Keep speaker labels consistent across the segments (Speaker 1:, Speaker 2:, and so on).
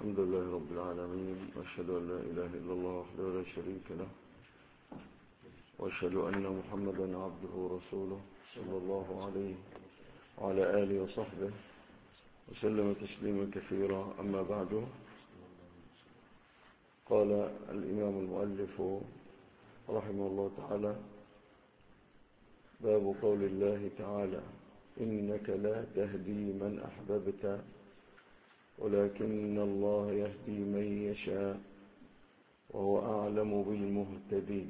Speaker 1: الحمد لله رب العالمين، وأشهد أن لا إله إلا الله وحده لا شريك له، وأشهد أن محمدا عبده ورسوله صلى الله عليه وعلى آله وصحبه وسلم تسليما كثيرا. أما بعد، قال الإمام المؤلف رحمه الله تعالى: باب قول الله تعالى: إنك لا تهدي من أحببت ولكن الله يهدي من يشاء وهو أعلم بالمهتدين.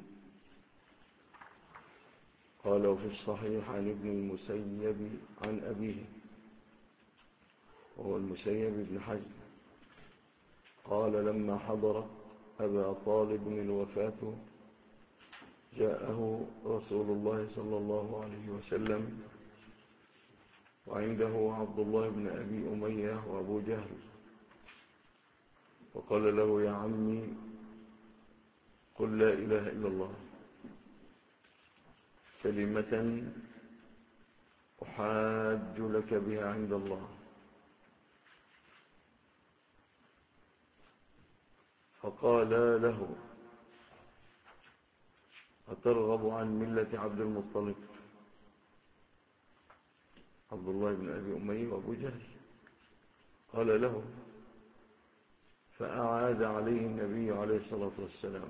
Speaker 1: قال: وفي الصحيح عن ابن المسيب عن أبيه، وهو المسيب بن حزم، قال: لما حضر أبا طالب الوفاة جاءه رسول الله صلى الله عليه وسلم وعنده عبد الله بن أبي أمية وأبو جهل، وقال له: يا عمي، قل لا إله إلا الله، كلمة أحاج لك بها عند الله. فقال له: أترغب عن ملة عبد المطلب؟ عبد الله بن أبي أمية وأبو جهل قال له، فأعاد عليه النبي عليه الصلاة والسلام،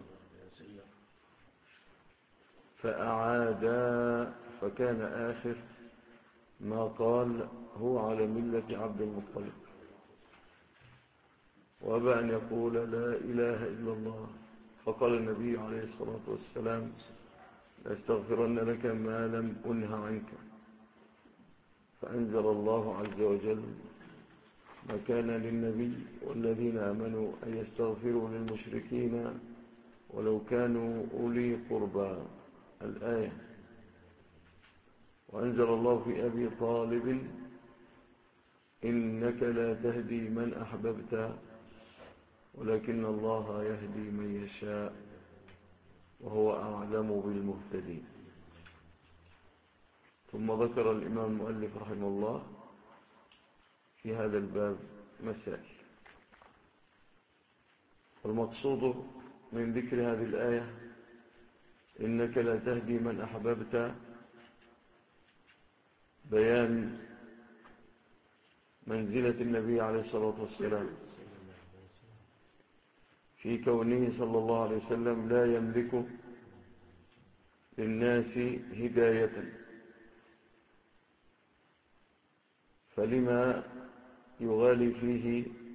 Speaker 1: فكان آخر ما قال هو على ملة عبد المطلب، وأبى أن يقول لا إله إلا الله. فقال النبي عليه الصلاة والسلام: لأستغفرن لك ما لم أنه عنك. فأنزل الله عز وجل: ما كان للنبي والذين آمنوا أن يستغفروا للمشركين ولو كانوا أولي قربى، الآية. وأنزل الله في أبي طالب: إنك لا تهدي من أحببت ولكن الله يهدي من يشاء وهو أعلم بالمهتدين. ثم ذكر الإمام المؤلف رحمه الله في هذا الباب مسائل، والمقصود من ذكر هذه الآية إنك لا تهدي من أحببت بيان منزلة النبي عليه الصلاة والسلام في كونه صلى الله عليه وسلم لا يملك للناس هداية، فلما يغالي فيه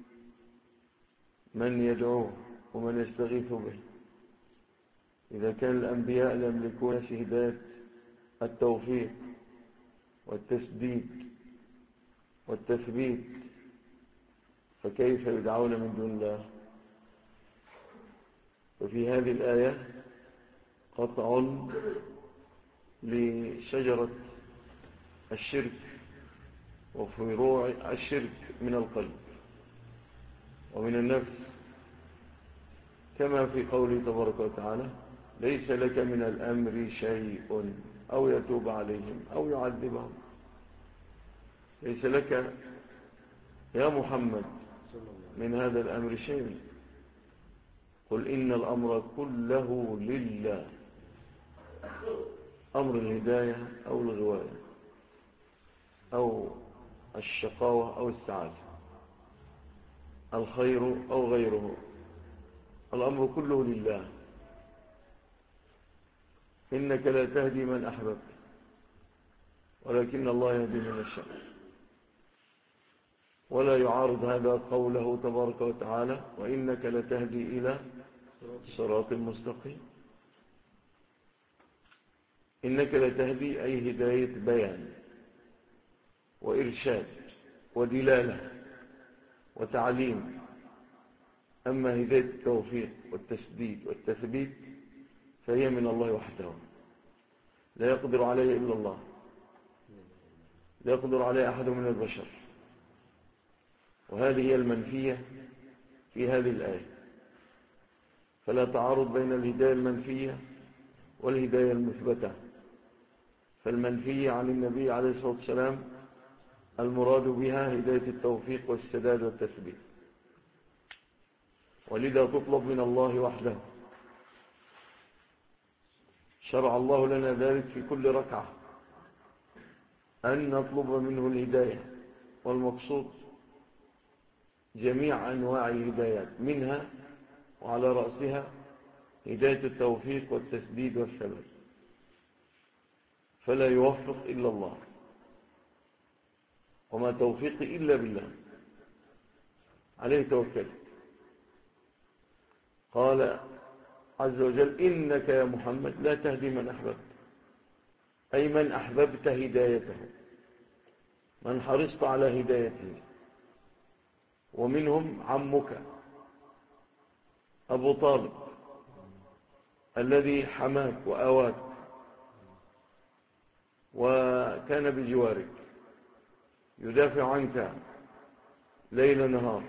Speaker 1: من يدعوه ومن يستغيث به؟ إذا كان الأنبياء يملكون هداية التوفيق والتسديد والتثبيت، فكيف يدعون من دون الله؟ وفي هذه الآية قطع لشجرة الشرك وفروع الشرك من القلب ومن النفس، كما في قوله تبارك وتعالى: ليس لك من الأمر شيء أو يتوب عليهم أو يعذبهم. ليس لك يا محمد من هذا الأمر شيء. قل إن الأمر كله لله، أمر الهداية أو الغواية أو الشقاوة أو السعادة، الخير أو غيره، الأمر كله لله. إنك لا تهدي من أحببت ولكن الله يهدي من يشاء. ولا يعارض هذا قوله تبارك وتعالى: وإنك لتهدي إلى صراط مستقيم. إنك لتهدي أي هداية بيان وإرشاد ودلالة وتعليم. أما هداية التوفيق والتسديد والتثبيت فهي من الله وحده، لا يقدر عليه إلا الله، لا يقدر عليه أحد من البشر. وهذه هي المنفية في هذه الآية، فلا تعارض بين الهداية المنفية والهداية المثبتة. فالمنفية عن النبي عليه الصلاة والسلام المراد بها هداية التوفيق والسداد والتثبيت، ولذا تطلب من الله وحده. شرع الله لنا ذلك في كل ركعة، أن نطلب منه الهداية، والمقصود جميع أنواع الهدايات، منها وعلى رأسها هداية التوفيق والتسديد والثبات، فلا يوفق إلا الله، وما توفيقي إلا بالله، عليه توكل. قال عز وجل: إنك يا محمد لا تهدي من أحببت، أي من أحببت هدايته، من حرصت على هدايته. ومنهم عمك أبو طالب الذي حماك وآواك وكان بجوارك يدافع عنك ليل نهار.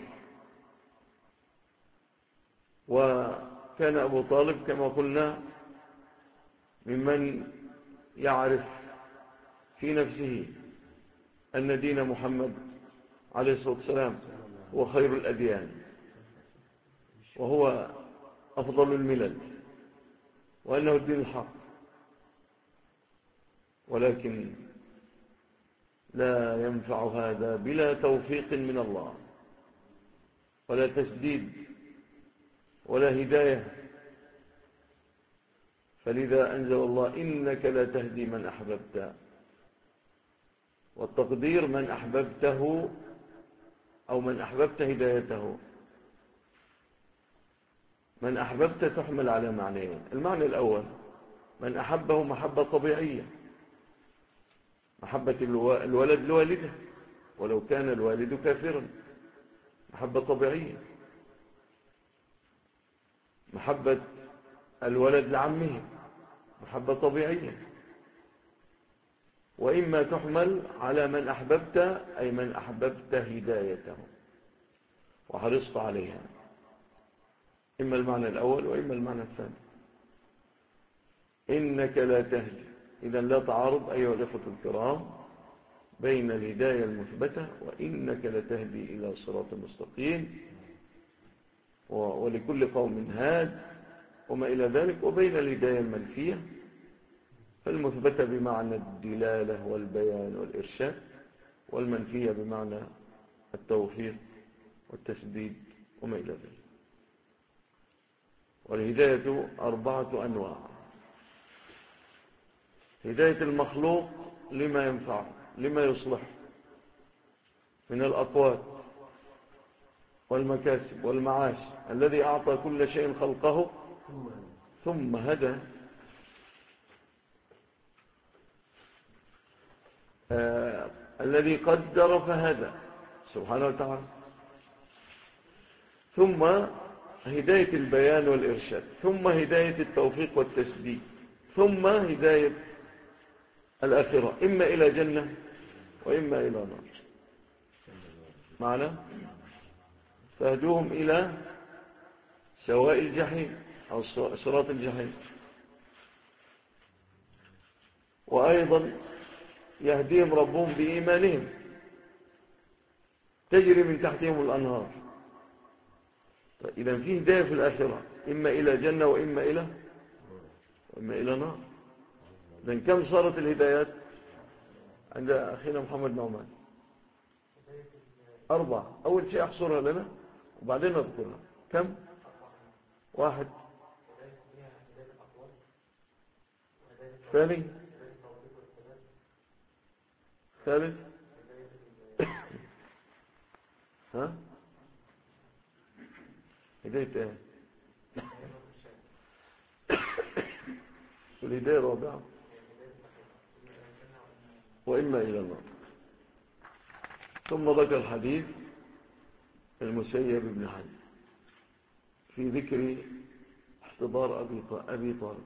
Speaker 1: وكان أبو طالب كما قلنا ممن يعرف في نفسه أن دين محمد عليه الصلاة والسلام هو خير الأديان، وهو أفضل الملل، وأنه الدين الحق. ولكن لا ينفع هذا بلا توفيق من الله، ولا تسديد، ولا هداية. فلذا أنزل الله: إنك لا تهدي من أحببت. والتقدير من أحببته، أو من أحببت هدايته. من أحببت تحمل على معنيين: المعنى الأول من أحبه محبة طبيعية، محبة الولد لوالده ولو كان الوالد كافرا، محبة طبيعية. محبة الولد لعمه، محبة طبيعية. وإما تحمل على من أحببت، أي من أحببت هدايته وحرصت عليها، إما المعنى الأول وإما المعنى الثاني. إنك لا تهدي، إذن لا تعارض أيها الأخوة الكرام بين الهداية المثبتة وإنك لتهدي إلى صراط مستقيم ولكل قوم هاد وما إلى ذلك، وبين الهداية المنفية فالمثبتة بمعنى الدلالة والبيان والإرشاد، والمنفية بمعنى التوفيق والتسديد وما إلى ذلك. والهداية 4 أنواع: هداية المخلوق لما ينفع، لما يصلح من الأقوال والمكاسب والمعاش، الذي أعطى كل شيء خلقه ثم هدى. الذي قدر فهدى سبحانه وتعالى. ثم هداية البيان والإرشاد، ثم هداية التوفيق والتسديد، ثم هداية الآخرة، إما إلى جنة وإما إلى نار. معنى فهدوهم إلى سواء الجحيم أو صراط الجحيم. وأيضا يهديهم ربهم بإيمانهم تجري من تحتهم الأنهار. إذن في هداية في الآخرة، إما إلى جنة وإما إلى نار. إذن كم صارت الهدايات عند أخينا محمد نعمان؟ 4. أول شيء أحصرها لنا وبعدين نذكرها. كم؟ 1. ثاني؟ ثالث؟ ها؟ هداية ايه؟ والهداية الرابعة وإما إلى النار. ثم ذكر الحديث المسيب بن حنبل في ذكر احتضار أبي طالب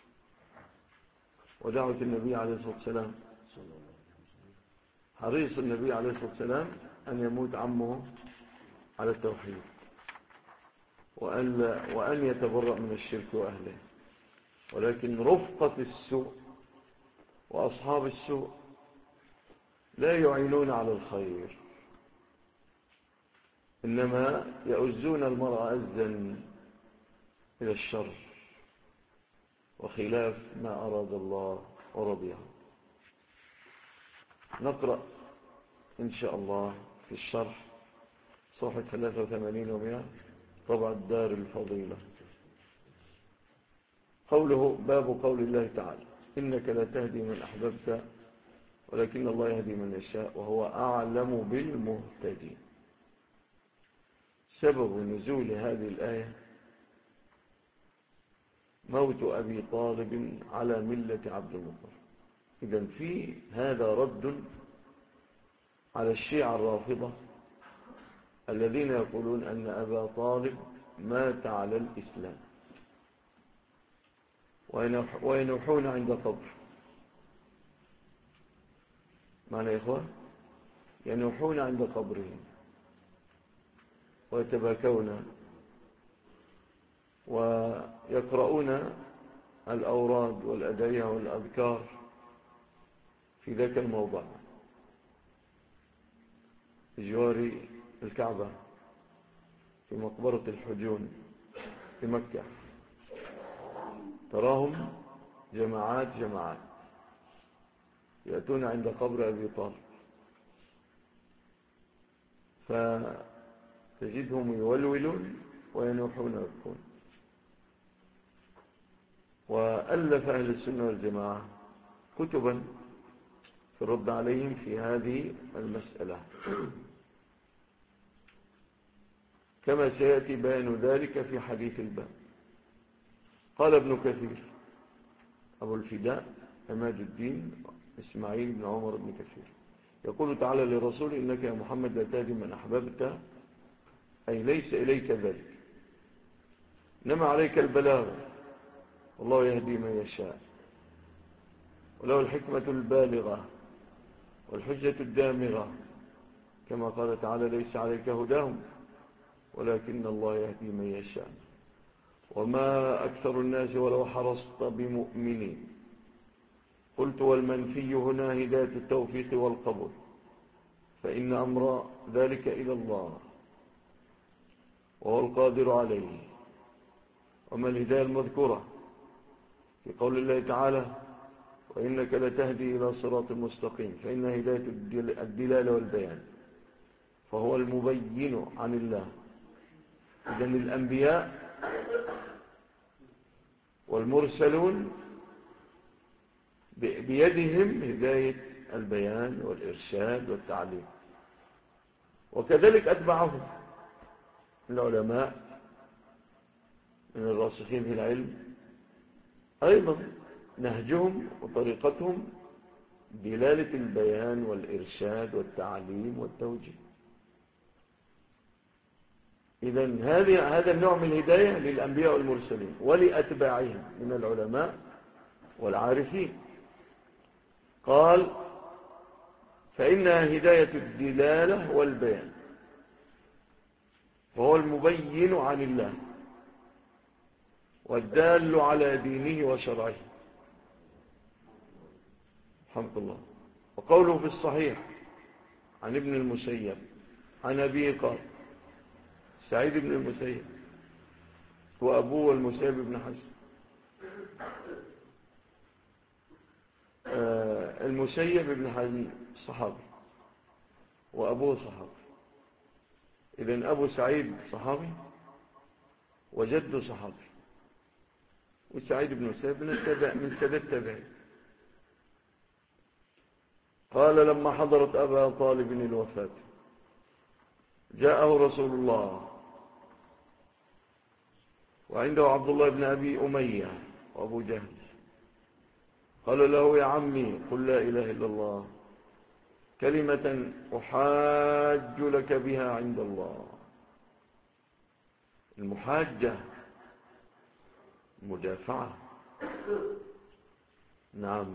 Speaker 1: ودعوة النبي عليه الصلاة والسلام. حريص النبي عليه الصلاة والسلام أن يموت عمه على التوحيد، وأن يتبرأ من الشرك وأهله. ولكن رفقة السوء وأصحاب السوء لا يعينون على الخير، إنما يؤزون المرء أزا إلى الشر وخلاف ما أراد الله ورضيه. نقرأ إن شاء الله في الشرح صفحة 83 و100 طبع الدار الفضيلة. قوله باب قول الله تعالى إنك لا تهدي من أحببت ولكن الله يهدي من يشاء وهو أعلم بالمهتدين. سبب نزول هذه الآية موت أبي طالب على ملة عبد المطلب. إذن في هذا رد على الشيعة الرافضة الذين يقولون أن أبا طالب مات على الإسلام وينوحون عند قبر. معنى يا إخوة ينوحون عند قبره ويتباكون ويقرؤون الأوراد والأدعية والأذكار في ذاك الموضع جوار الكعبة في مقبرة الحجون في مكة. تراهم جماعات يأتون عند قبر أبي طالب فتجدهم يولولون وينوحون ويبكون. وألف أهل السنة والجماعة كتبا في الرد عليهم في هذه المسألة كما سيأتي بيان ذلك في حديث الباب. قال ابن كثير أبو الفداء عماد الدين إسماعيل بن عمر بن كثير يقول تعالى لرسول إنك يا محمد لا تهدي من أحببت، أي ليس إليك ذلك، إنما عليك البلاغ والله يهدي من يشاء وله الحكمة البالغة والحجة الدامغة كما قال تعالى ليس عليك هداهم ولكن الله يهدي من يشاء وما أكثر الناس ولو حرصت بمؤمنين. قلت والمنفي هنا هداية التوفيق والقبول فإن أمر ذلك إلى الله وهو القادر عليه. وما الهداية المذكورة في قول الله تعالى وإنك لتهدي إلى صراط مستقيم فإن هداية الدلالة والبيان فهو المبين عن الله. إذن الأنبياء والمرسلون بيدهم هداية البيان والإرشاد والتعليم، وكذلك أتبعهم العلماء من الراسخين في العلم أيضا نهجهم وطريقتهم دلالة البيان والإرشاد والتعليم والتوجيه. إذن هذا النوع من الهداية للأنبياء والمرسلين ولأتباعهم من العلماء والعارفين. قال فإنها هداية الدلالة والبيان وهو المبين عن الله والدال على دينه وشرعه. الحمد لله. وقوله في الصحيح عن ابن المسيب عن أبيه قال سعيد بن المسيب وأبوه المسيب بن حسن. المسيب بن حسن صحابي وأبوه صحابي. إذن أبو سعيد صحابي وجده صحابي وسعيد بن المسيب من سادات التابعين. قال لما حضرت أبا طالب الوفاة جاءه رسول الله وعنده عبد الله بن أبي أمية وأبو جهل. قال له يا عمي قل لا إله إلا الله كلمة أحاج لك بها عند الله. المحاجة مدافعة، نعم،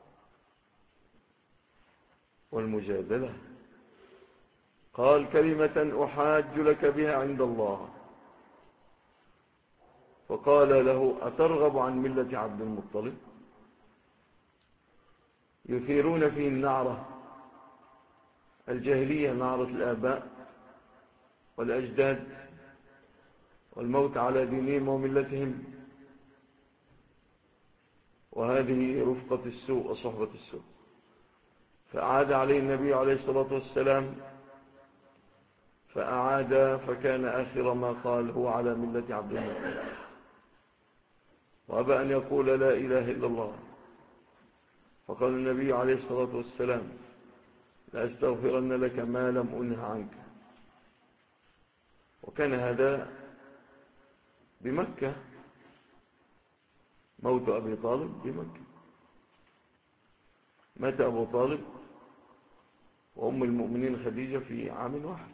Speaker 1: والمجادلة. قال كلمة أحاج لك بها عند الله. فقال له أترغب عن ملة عبد المطلب؟ يثيرون فيه النعرة الجاهلية، نعرة الآباء والأجداد والموت على دينهم وملتهم، وهذه رفقة السوء وصحبة السوء. فأعاد عليه النبي عليه الصلاة والسلام، فكان آخر ما قال هو على ملة عبد المطلب، وأبى أن يقول لا إله إلا الله. فقال النبي عليه الصلاة والسلام لأستغفرن لك ما لم أنه عنك. وكان هذا بمكة، موت أبي طالب بمكة. مات أبو طالب وأم المؤمنين خديجة في عام واحد.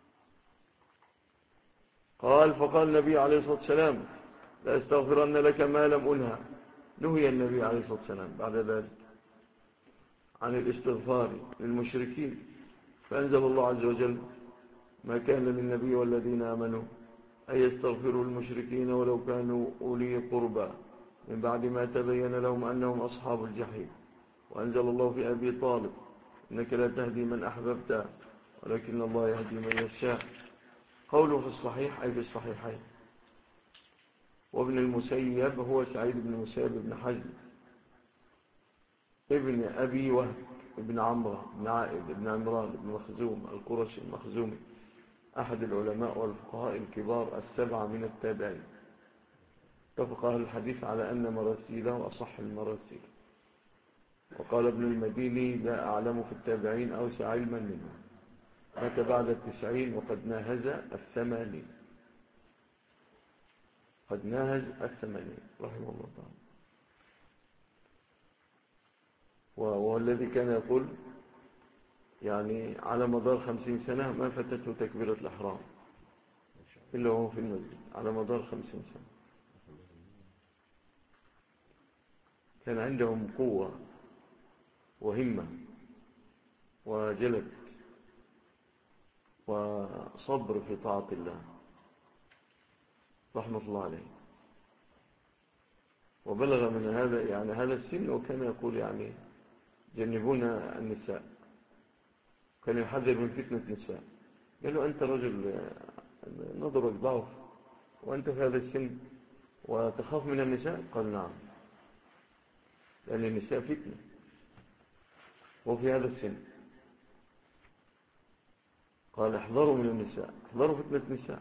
Speaker 1: فقال النبي عليه الصلاة والسلام لأستغفرن لك ما لم أنهى. نهي النبي عليه الصلاة والسلام بعد ذلك عن الاستغفار للمشركين، فأنزل الله عز وجل ما كان للنبي والذين آمنوا أن يستغفروا للمشركين ولو كانوا أولي قربى من بعد ما تبين لهم أنهم أصحاب الجحيم. وأنزل الله في أبي طالب إنك لا تهدي من أحببت ولكن الله يهدي من يشاء. قوله في الصحيح أي في الصحيحين. وابن المسيب هو سعيد بن المسيب بن حزم ابن أبي وهب ابن عمرو بن عائد ابن عمران ابن مخزوم القرشي المخزومي، أحد العلماء والفقهاء الكبار السبعة من التابعين. اتفق أهل الحديث على أن مراسيله أصح المراسيل. وقال ابن المديني لا أعلم في التابعين أوسع علما منه. مات بعد 90 وقد ناهز 80. قد ناهز 80 رحمه الله تعالى. وهو الذي كان يقول يعني على مدار 50 سنة ما فتته تكبيرة الإحرام إلا وهو في المسجد على مدار 50 سنة. كان عندهم قوة وهمة وجلد وصبر في طاعة الله رحمة الله عليه. وبلغ من هذا يعني هذا السن، وكان يقول يعني جنبونا النساء، كان يحذر من فتنة النساء. قال له أنت رجل نظرك ضعف وأنت في هذا السن وتخاف من النساء؟ قال نعم، لأن النساء فتنة وفي هذا السن. قال احذروا من النساء، احذروا فتنة النساء.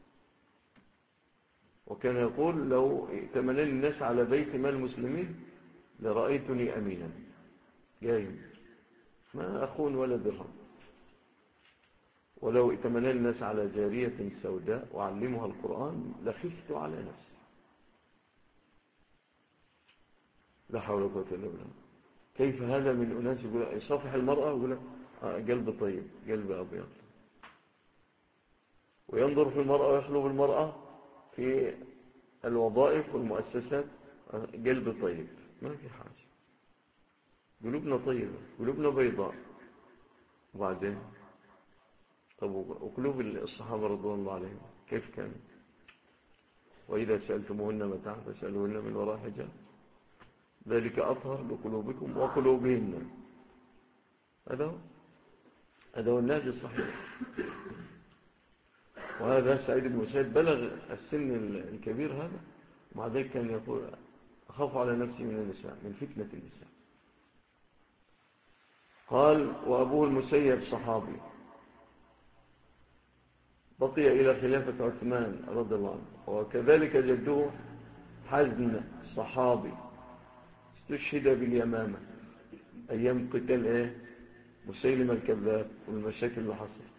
Speaker 1: وكان يقول لو ائتمنني الناس على بيت مال المسلمين لرأيتني أمينا جاي ما أخون ولا درهم. ولو ائتمنني الناس على جارية سوداء وعلمها القرآن لخفت على نفسي. لا حول ولا قوة إلا بالله. كيف هذا من أناس يقول يصافح المرأة ويقول قلب طيب قلب أبيض، وينظر في المرأة ويخلو بالمرأة في الوظائف والمؤسسات قلب طيب. ما في حاجة، قلوبنا طيبة قلوبنا بيضاء. وبعدين طب وقلوب الصحابة رضوان الله عليهم كيف كانوا؟ وإذا سألتموهن متاعا فاسألوهن من وراء حجاب ذلك أطهر لقلوبكم وقلوبهن. هذا هو النهج الصحيح. وهذا سعيد بن مسيب بلغ السن الكبير هذا، ومع ذلك كان يقول أخاف على نفسي من النساء، من فتنة النساء. قال وأبوه المسيب صحابي بقي إلى خلافة عثمان رضي الله عنه. وكذلك جده حزن صحابي استشهد باليمامة أيام قتال مسيلمة الكذاب والمشاكل اللي حصلت.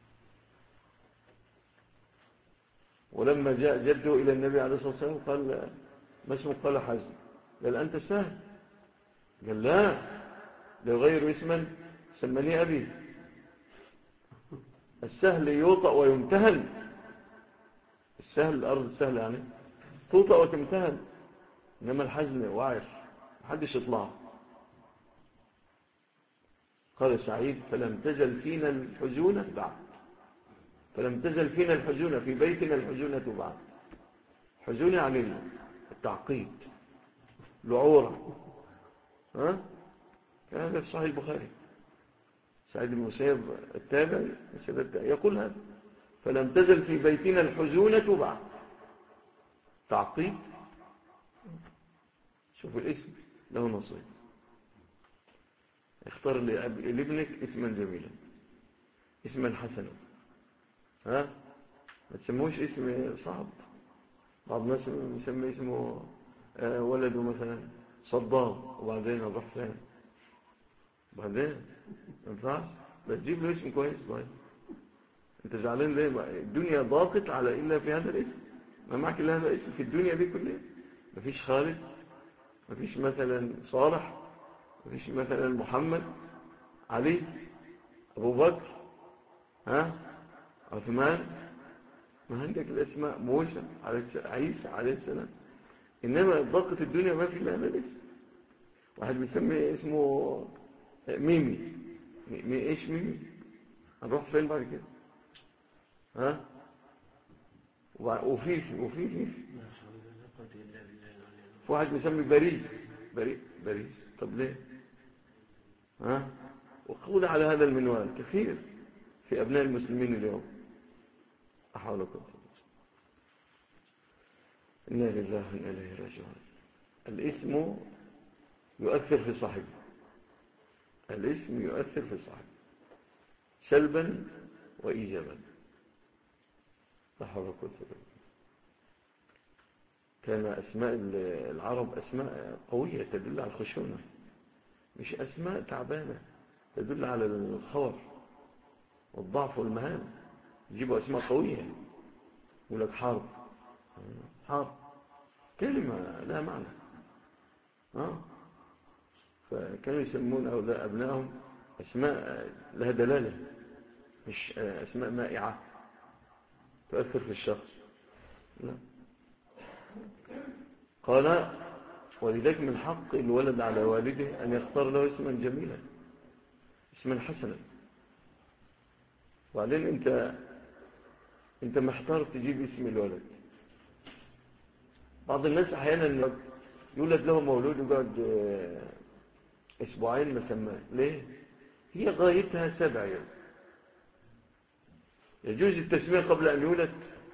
Speaker 1: ولما جاء جده إلى النبي عليه الصلاة والسلام قال ما اسمه؟ قال حزن. قال أنت سهل؟ قال لا، لو غير اسما سمني أبي. السهل يوطأ ويمتهن. السهل الأرض السهل يعني توطأ وتمتهن، إنما الحزن وعش محدش يطلع. قال سعيد فلم تزل فينا الحزونة بعد، فلم تزل فينا الحزونة في بيتنا الحزونة بعد. حزونة عن التعقيد العورة. ها كان هذا في صحيح البخاري. سعيد بن المسيب التابعي يقول هذا فلم تزل في بيتنا الحزونة بعد. تعقيد. شوف الاسم له نصيب. اختار لابنك اسما جميلا، اسما حسنا، ها، ما تسموش اسم صعب. بعض الناس يسمي اسمه ولده مثلا صدام، وبعدين نروح فين؟ بعدين ما ينفعش، بتجيب له اسم كويس. طيب انت زعلان ليه؟ الدنيا ضاقت على الا في هذا الاسم. ما معك الا هذا الاسم في الدنيا دي كلها. مفيش خالد، مفيش مثلا صالح، مفيش مثلا محمد، علي، ابو بكر، ها، عثمان. ما عندك الاسماء، موسى، عيسى عليه السلام. انما ضاقت الدنيا ما في الا هذا الاسم. واحد بيسمي اسمه ميمي. ايش ميمي؟ هنروح فين بعد كده؟ ها، وفي واحد بيسمي باريس. باريس. طب ليه؟ ها، وقول على هذا المنوال كثير في ابناء المسلمين اليوم. احاول اقول إنا لله وإنا إليه راجعون. الاسم يؤثر في صاحبه. الاسم يؤثر في صاحبه سلبا وإيجابا. لا حول ولا قوة إلا بالله. كان أسماء العرب أسماء قوية تدل على الخشونة، مش أسماء تعبانة تدل على الخور والضعف والمهانة. يجيبوا أسماء قوية، يقول لك حرب. حرب كلمة لا معنى. فكانوا يسمون أولاد أبنائهم أسماء لها دلالة، مش أسماء مائعة تؤثر في الشخص. لا. قال ولذلك من حق الولد على والده أن يختار له اسما جميلا، اسما حسنا. وبعدين انت محتار تجيب اسم الولد. بعض الناس احيانا يولد له مولود ويقعد اسبوعين ما سماه. ليه؟ هي غايتها 7 يوم. يجوز التسمية قبل ان يولد،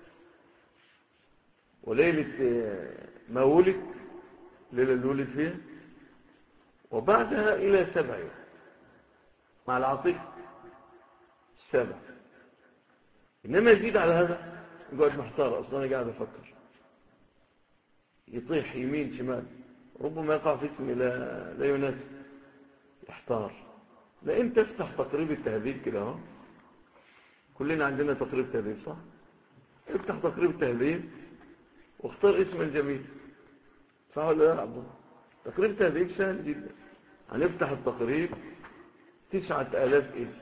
Speaker 1: وليلة ما ولد، ليلة اللي ولد فيها، وبعدها الى 7 يوم مع العاطفة 7. انما يزيد على هذا يقعد محتار. اصلا انا قاعد افكر، يطيح يمين شمال، ربما يقع في اسم لا يناسب، يحتار. لأن تفتح تقريب التهذيب كده اهو، كلنا عندنا تقريب تهذيب صح؟ افتح تقريب التهذيب واختار اسما جميل. صح ولا لا يا عبد الله؟ تقريب التهذيب سهل جدا. هنفتح التقريب 9000 اسم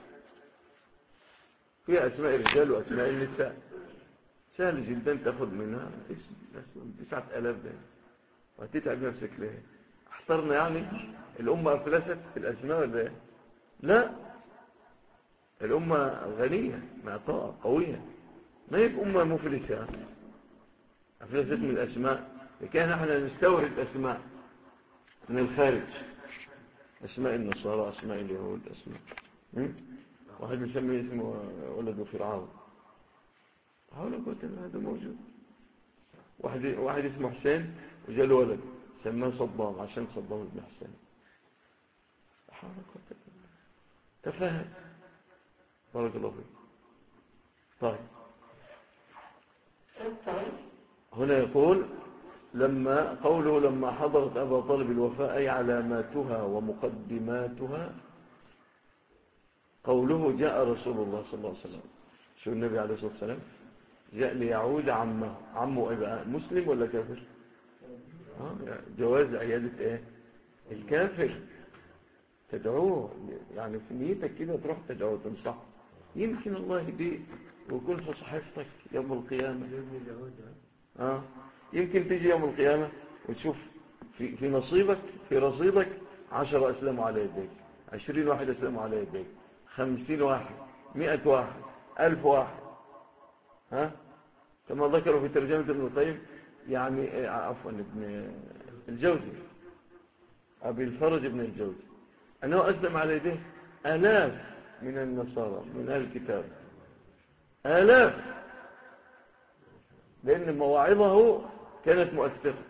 Speaker 1: فيها اسماء الرجال واسماء النساء. سهل جدا تاخذ منها اسم 9000 ده، وهتتعب نفسك ليه؟ احترنا يعني الأمة أفلست في الأسماء ولا ايه؟ لا، الأمة غنية معطاء قوية، ما هي أمة مفلسة أفلست من الأسماء. لكن احنا نستورد أسماء من الخارج، أسماء النصارى، أسماء اليهود، أسماء واحد يسمي اسمه ولده فرعون. حول قوة هذا موجود. واحد اسمه حسين وجاله ولد سماه صدام عشان صدام ابن حسين. حول قوة تفاهم. بارك الله فيك. طيب هنا يقول لما حضرت أبا طالب الوفاء أي علاماتها ومقدماتها. قوله جاء رسول الله صلى الله عليه وسلم. شو النبي عليه الصلاة والسلام جاء ليعود عمه إيه بقى؟ مسلم ولا كافر؟ جواز عيادة ايه الكافر، تدعوه يعني في نيتك كده، تروح تدعوه تنصح، يمكن الله يهديه ويكون في صحيفتك يوم القيامة. يمكن تيجي يوم القيامة وتشوف في نصيبك في رصيدك 10 أسلموا على يديك، 20 واحد أسلموا على يديك، 50 واحد، 100 واحد، 1000 واحد. كما ذكروا في ترجمة ابن القيم، يعني عفوا ابن الجوزي، أبي الفرج ابن الجوزي، أنه أسلم على يديه 1000 من النصارى من أهل الكتاب، 1000 لأن مواعظه كانت مؤثرة،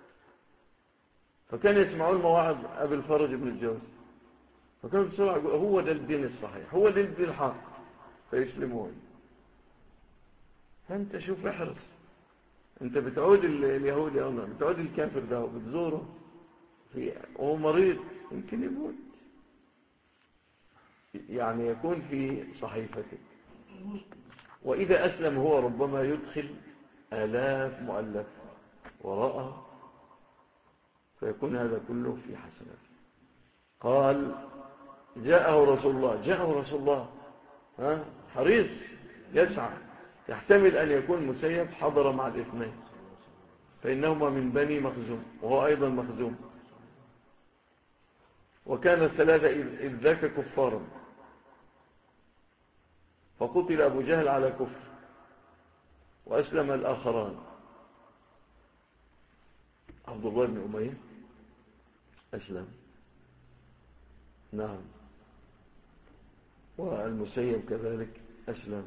Speaker 1: فكان يسمعون مواعظ أبي الفرج بن الجوزي، فكانوا بسرعة يقول هو ده الدين الصحيح، هو ده الدين الحق، فيسلمون. فأنت شوف احرص، أنت بتعود اليهودي أو بتعود الكافر ده وبتزوره وهو مريض، يمكن يموت، يعني يكون في صحيفتك. وإذا أسلم هو ربما يدخل آلاف مؤلف وراءه، فيكون هذا كله في حسناته. قال جاءه رسول الله حريص يسعى، يحتمل أن يكون مسيب حضر مع الاثنين، فإنهما من بني مخزوم وهو أيضا مخزوم، وكان الثلاثة إذ ذاك كفارا، فقتل أبو جهل على كفر وأسلم الآخران. عبد الله بن أمية أسلم، نعم، والمسيب كذلك أسلم.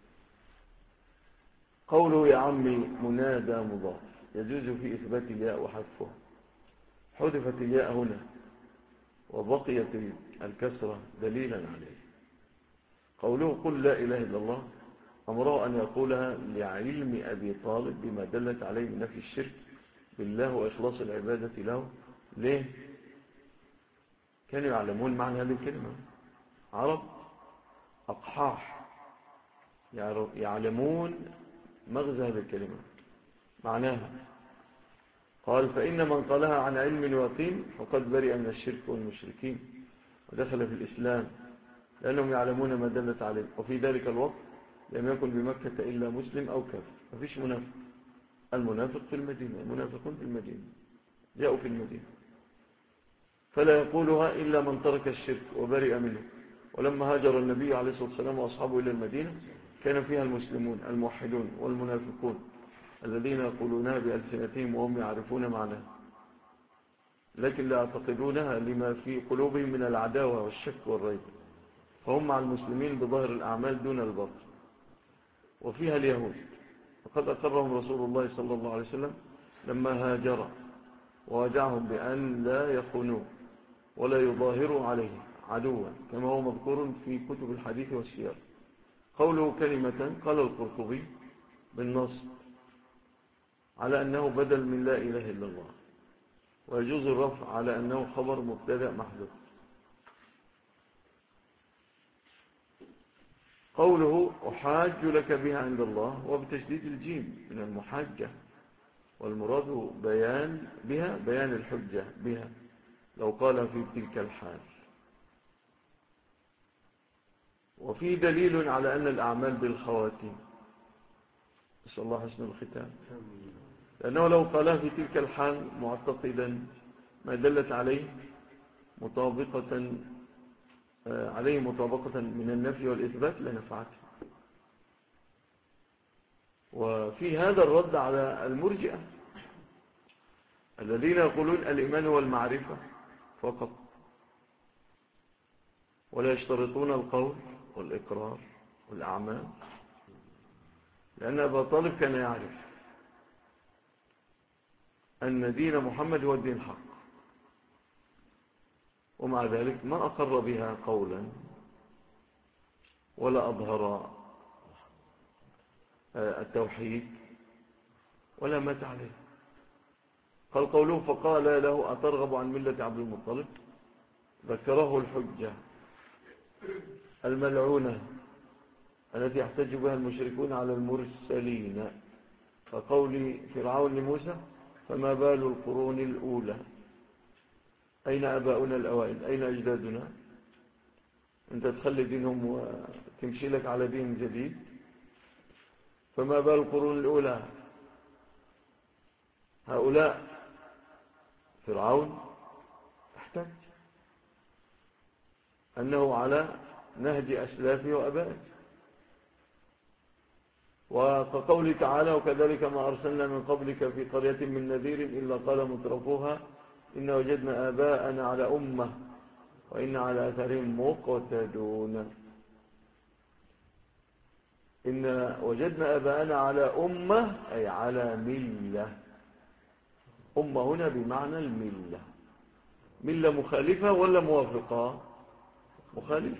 Speaker 1: قوله يا عمي منادى مضاف، يجوز في إثبات الياء وحذفها، حذفت الياء هنا وبقيت الكسرة دليلا عليه. قوله قل لا إله إلا الله، أمره أن يقولها لعلم أبي طالب بما دلت عليه من نفي الشرك بالله وإخلاص العبادة له. ليه؟ كانوا يعلمون معنى هذه الكلمة، عرب أقحاح يعلمون مغزى هذه الكلمة معناها. قال فإن من قالها عن علم ويقين فقد برئ من الشرك والمشركين ودخل في الإسلام، لأنهم يعلمون ما دلت عليه. وفي ذلك الوقت لم يكن بمكة إلا مسلم أو كافر، مفيش منافق. المنافق في المدينة، المنافقون في المدينة، جاءوا في المدينة، فلا يقولها إلا من ترك الشرك وبرئ منه. ولما هاجر النبي عليه الصلاة والسلام وأصحابه إلى المدينة كان فيها المسلمون الموحدون والمنافقون الذين يقولونها بألسنتهم وهم يعرفون معناها، لكن لا يعتقدونها لما في قلوبهم من العداوة والشك والريب، فهم مع المسلمين بظاهر الأعمال دون الباطن. وفيها اليهود، وقد أقرهم رسول الله صلى الله عليه وسلم لما هاجر وواجعهم بأن لا يخونوا ولا يظاهروا عليه عدوا، كما هو مذكور في كتب الحديث والسير. قوله كلمة قال القرطبي بالنصب على أنه بدل من لا إله إلا الله، ويجوز الرفع على أنه خبر مبتدأ محذوف. قوله أحاج لك بها عند الله وبتشديد الجيم من المحاجة، والمراد بيان بها بيان الحجة بها لو قال في تلك الحال. وفي دليل على أن الأعمال بالخواتيم، نسأل الله حسن الختام، لأنه لو قالها في تلك الحال معتقدا ما دلت عليه مطابقة من النفي والإثبات لنفعته. وفي هذا الرد على المرجئة الذين يقولون الإيمان هو المعرفة فقط، ولا يشترطون القول والإقرار والأعمال، لأن أبا طالب كان يعرف أن دين محمد هو الدين الحق، ومع ذلك ما أقر بها قولا ولا أظهر التوحيد ولا مات عليه. قال قوله فقال له أترغب عن ملة عبد المطلب، ذكره الحجة الملعونة التي يحتج بها المشركون على المرسلين، فقول فرعون لموسى فما بال القرون الأولى، أين أباؤنا الأوائل، أين أجدادنا، أنت تخلي دينهم وتمشي لك على دين جديد. فما بال القرون الأولى، هؤلاء فرعون احتج أنه على نهج أسلافه وأبائه. وكقوله تعالى وكذلك ما أرسلنا من قبلك في قرية من نذير إلا قال مترفوها إن وجدنا آباءنا على أمة وإن على أثرهم مقتدون. إن وجدنا أباءنا على أمة أي على ملة. أمة هنا بمعنى الملة. ملة مخالفة ولا موافقة؟ مخالفة.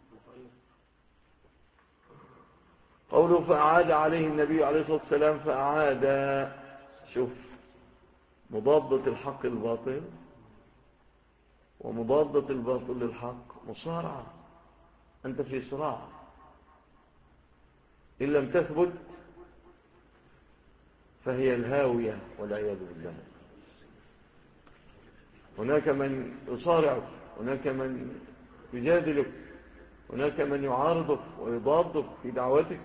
Speaker 1: قوله فأعاد عليه النبي عليه الصلاة والسلام، فأعاد، شوف، مضادة الحق الباطل ومضادة الباطل للحق مصارعة، أنت في صراع، إن لم تثبت فهي الهاوية والعياذ بالله. هناك من يصارعك، هناك من يجادلك، هناك من يعارضك ويضادك في دعوتك.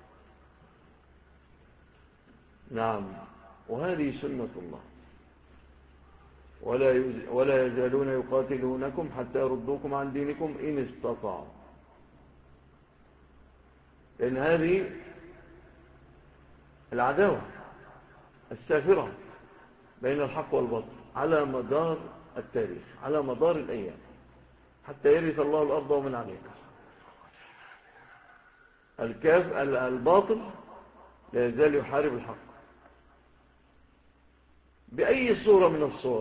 Speaker 1: نعم، وهذه سنة الله. ولا يزالون يقاتلونكم حتى يردوكم عن دينكم إن استطاعوا. لأن هذه العداوة السافرة بين الحق والباطل على مدار التاريخ، على مدار الأيام، حتى يرث الله الأرض ومن عليها. الباطل لا يزال يحارب الحق بأي صورة من الصور،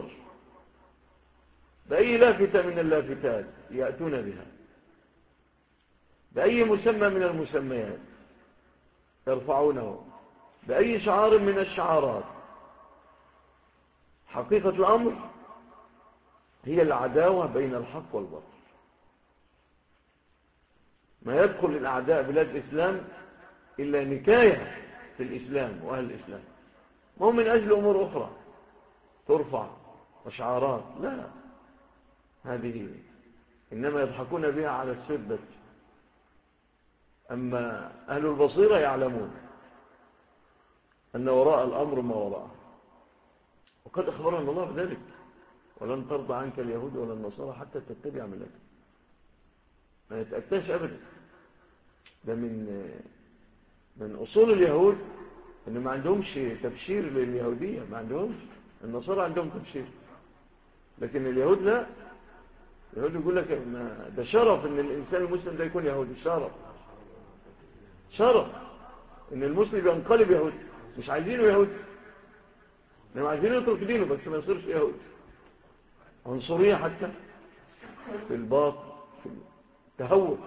Speaker 1: بأي لافتة من اللافتات يأتون بها، بأي مسمى من المسميات يرفعونه، بأي شعار من الشعارات. حقيقة الأمر هي العداوة بين الحق والباطل. ما يدخل الأعداء بلاد الإسلام إلا نكاية في الإسلام وأهل الإسلام، ما هو من أجل أمور أخرى ترفع وشعارات، لا، هذه إنما يضحكون بها على السدة. أما أهل البصيرة يعلمون أن وراء الأمر ما وراءه، وقد أخبرنا الله بذلك: ولن ترضى عنك اليهود ولا النصارى حتى تتبع ملتهم. ما يتأتاش أبدا. ده من أصول اليهود إن ما عندهمش تبشير لليهودية، ما عندهمش. النصارى عندهم تبشير، لكن اليهود لا. اليهود يقول لك ده شرف إن الإنسان المسلم ده يكون يهودي، شرف إن المسلم ينقلب يهودي. مش عايزينه يهودي، إنهم عايزينه يترك دينه بس ما يصيرش يهودي. عنصرية حتى في الباطل، في التهور.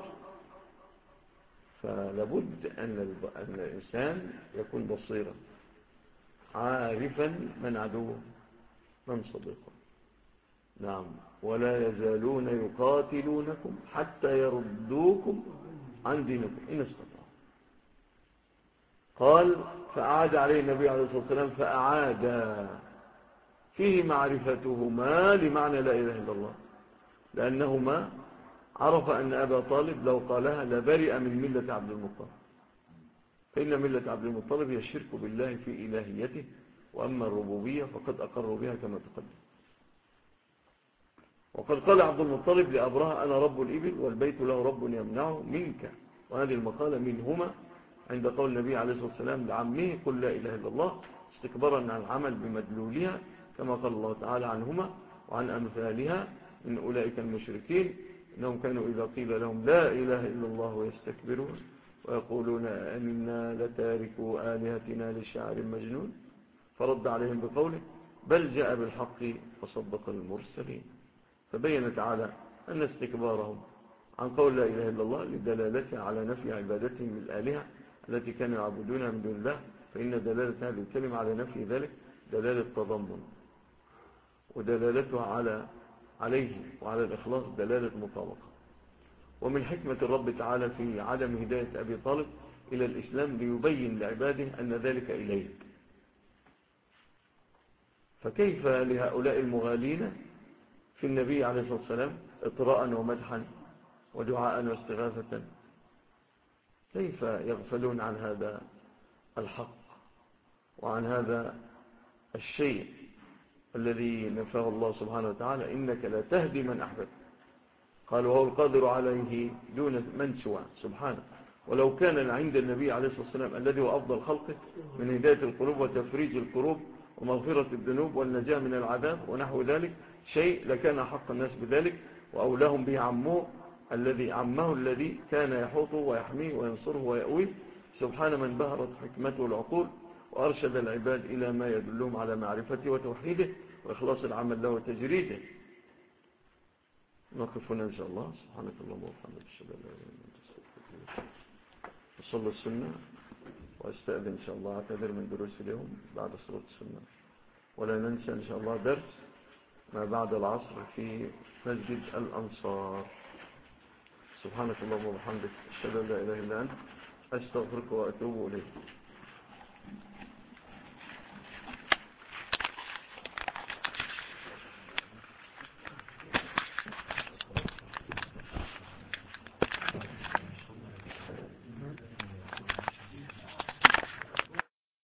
Speaker 1: فلابد أن الإنسان يكون بصيرا، عارفا من عدوه من صديقه. نعم، ولا يزالون يقاتلونكم حتى يردوكم عن دينكم إن استطاعوا. قال فأعاد عليه النبي عليه الصلاة والسلام، فأعاد فيه معرفتهما لمعنى لا إله إلا الله، لأنهما عرف أن أبا طالب لو قالها لبرئ من ملة عبد المطلب، فإن ملة عبد المطلب هي الشرك بالله في إلهيته، وأما الربوبية فقد أقروا بها كما تقدم. وقد قال عبد المطلب لأبرهة: أنا رب الإبل والبيت له رب يمنعه منك. وهذه المقالة منهما عند قول النبي عليه الصلاة والسلام لعمه: قل لا إله إلا الله، استكبارا عن العمل بمدلولها، كما قال الله تعالى عنهما وعن أمثالها من أولئك المشركين: إنهم كانوا إذا قيل لهم لا إله إلا الله يستكبرون ويقولون أئنا لتاركوا آلهتنا لشاعر مجنون. فرد عليهم بقوله: بل جاء بالحق وصدق المرسلين. فبين تعالى أن استكبارهم عن قول لا إله إلا الله لدلالته على نفي عبادتهم للآلهة التي كانوا يعبدونها من دون الله، فإن دلالة هذه الكلمة على نفي ذلك دلالة تضمن، ودلالتها عليه وعلى الإخلاص دلالة مطابقة. ومن حكمة الرب تعالى في عدم هداية أبي طالب إلى الإسلام ليبين لعباده أن ذلك إليه. فكيف لهؤلاء المغالين في النبي عليه الصلاة والسلام إطراء ومدحا ودعاء واستغاثة، كيف يغفلون عن هذا الحق وعن هذا الشيء الذي نفاه الله سبحانه وتعالى: إنك لا تهدي من أحببت. قال وهو القادر عليه دون من سواه سبحانه. ولو كان عند النبي عليه الصلاة والسلام الذي هو أفضل خلقه من هداية القلوب وتفريج الكروب ومغفرة الذنوب والنجاة من العذاب ونحو ذلك شيء لكان حق الناس بذلك، وأولاهم به عمه الذي كان يحوطه ويحميه وينصره ويأويه، سبحان من بهرت حكمته العقول وأرشد العباد إلى ما يدلهم على معرفته وتوحيده وإخلاص العمل له وتجريده. نقف هنا إن شاء الله. سبحانك اللهم وبحمدك أشهد أن لا إله إلا أنت أستغفرك وصلوا السنة. وأستأذن إن شاء الله أعتذر من دروس اليوم بعد صلاة السنة. ولا ننسى إن شاء الله درس ما بعد العصر في مسجد الأنصار. سبحانك اللهم وبحمدك أشهد أن لا إله إلا أنت أستغفرك وأتوب إليك.